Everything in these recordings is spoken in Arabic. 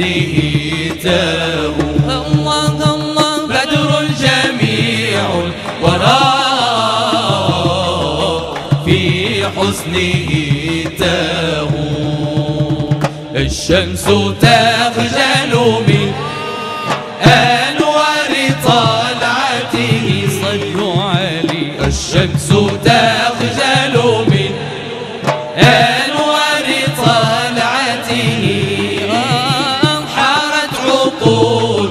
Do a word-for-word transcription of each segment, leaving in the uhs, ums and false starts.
حسنه تاه. الله الله بدر الجميع الوراء في حسنه تاه. الشمس تخجل من أنوار طلعته صلوا عليه. الشمس تخجل من أنوار طلعته حارت عقول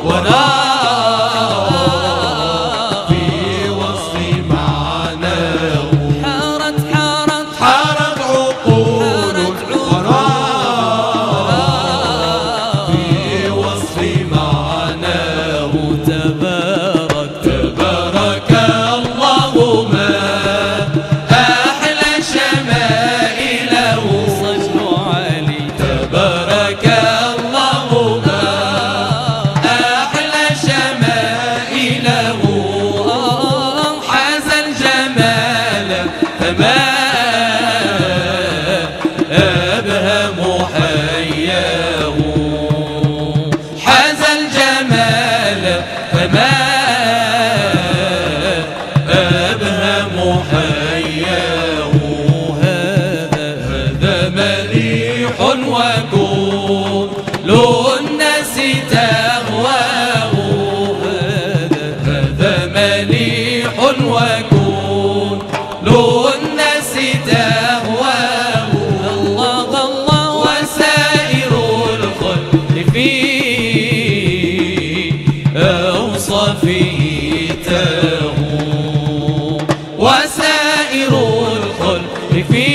الوراء في وصف معناه. حارت حارت حارت عقول الوراء في وصف معناه. تبارك تبارك الله ما أحلى شمائله صلوا عليه. تبارك الله ما أحلى شمائله حاز الجمال فما أبهم حياه. حاز الجمال فما أبهم حياه. هذا هذا مليح وكل الناس تهواه. هذا هذا مليح وكل الناس تهواه. الله الله وسائر الخلق في أوصافه تاه. وسائر الخلق في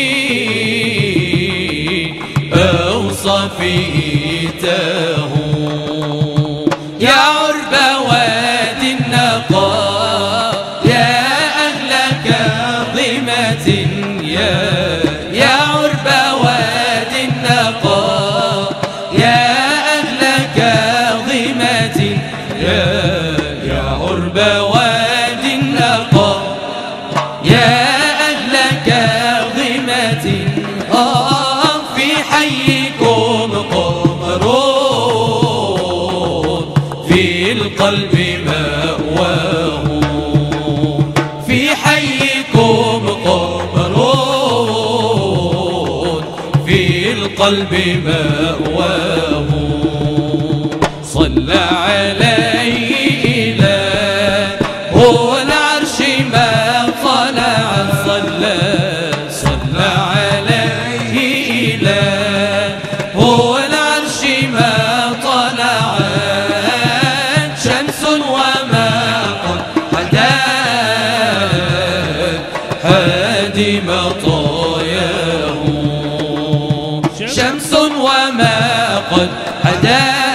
أوصافه تاه. يا عرب وادي النقاء يا أهل كاظمة يا يا عرب وادي النقاء يا أهل كاظمة يا يا عرب وادي النقاء يا أهل كاظمة آه في حيكم قمرون في القلب مأواه. في حيكم قمرون في القلب مأواه. صلى عليه إله العرش ما طلع. صلى صلى عليه إله العرش ما طلع. شمس وما قد حداد هادي مطاياه. شمس وما قد حداد